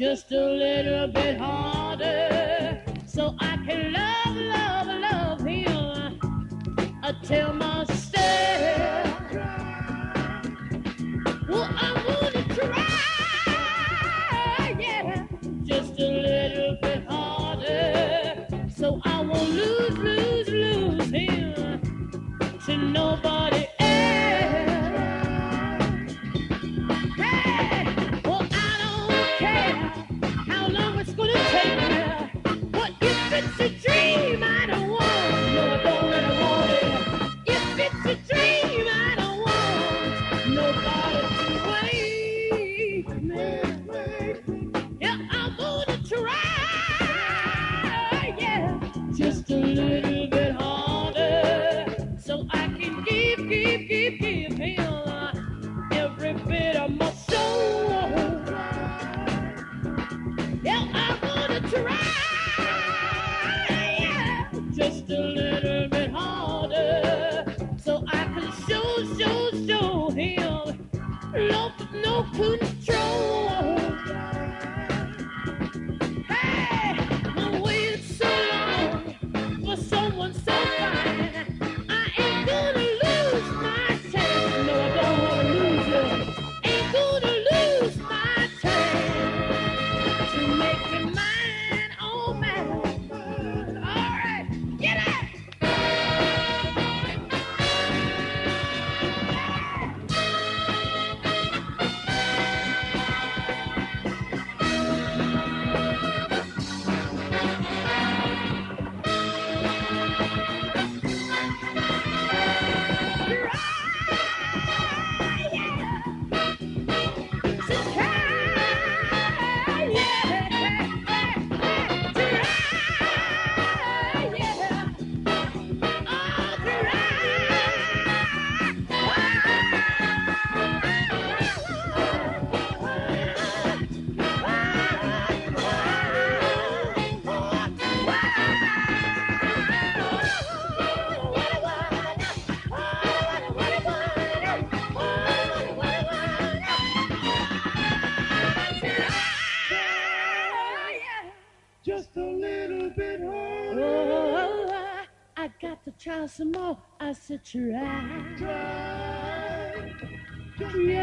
just a little bit harder, so I can love, love, love him until myself. Well, I'm gonna try, yeah, just a little bit harder, so I won't lose, lose, lose him to nobody else. Hey, well, I don't care how long it's gonna take me. But if it's a dream I don't want, no, I don't really want it. If it's a dream I don't want nobody to wake me. Yeah, I'm gonna try, yeah, just a little bit harder, so I can give him every bit of my soul. Yeah, I'm gonna try, yeah, just a little bit harder, so I can show him love with no control. Hey, I waited so long for someone so fine. I ain't gonna lose my chance. No, I don't wanna lose it. Ain't gonna lose my chance to make you mine, oh man. All right, get out. Just a little bit harder. Oh, I got to try some more. I said try. Yeah.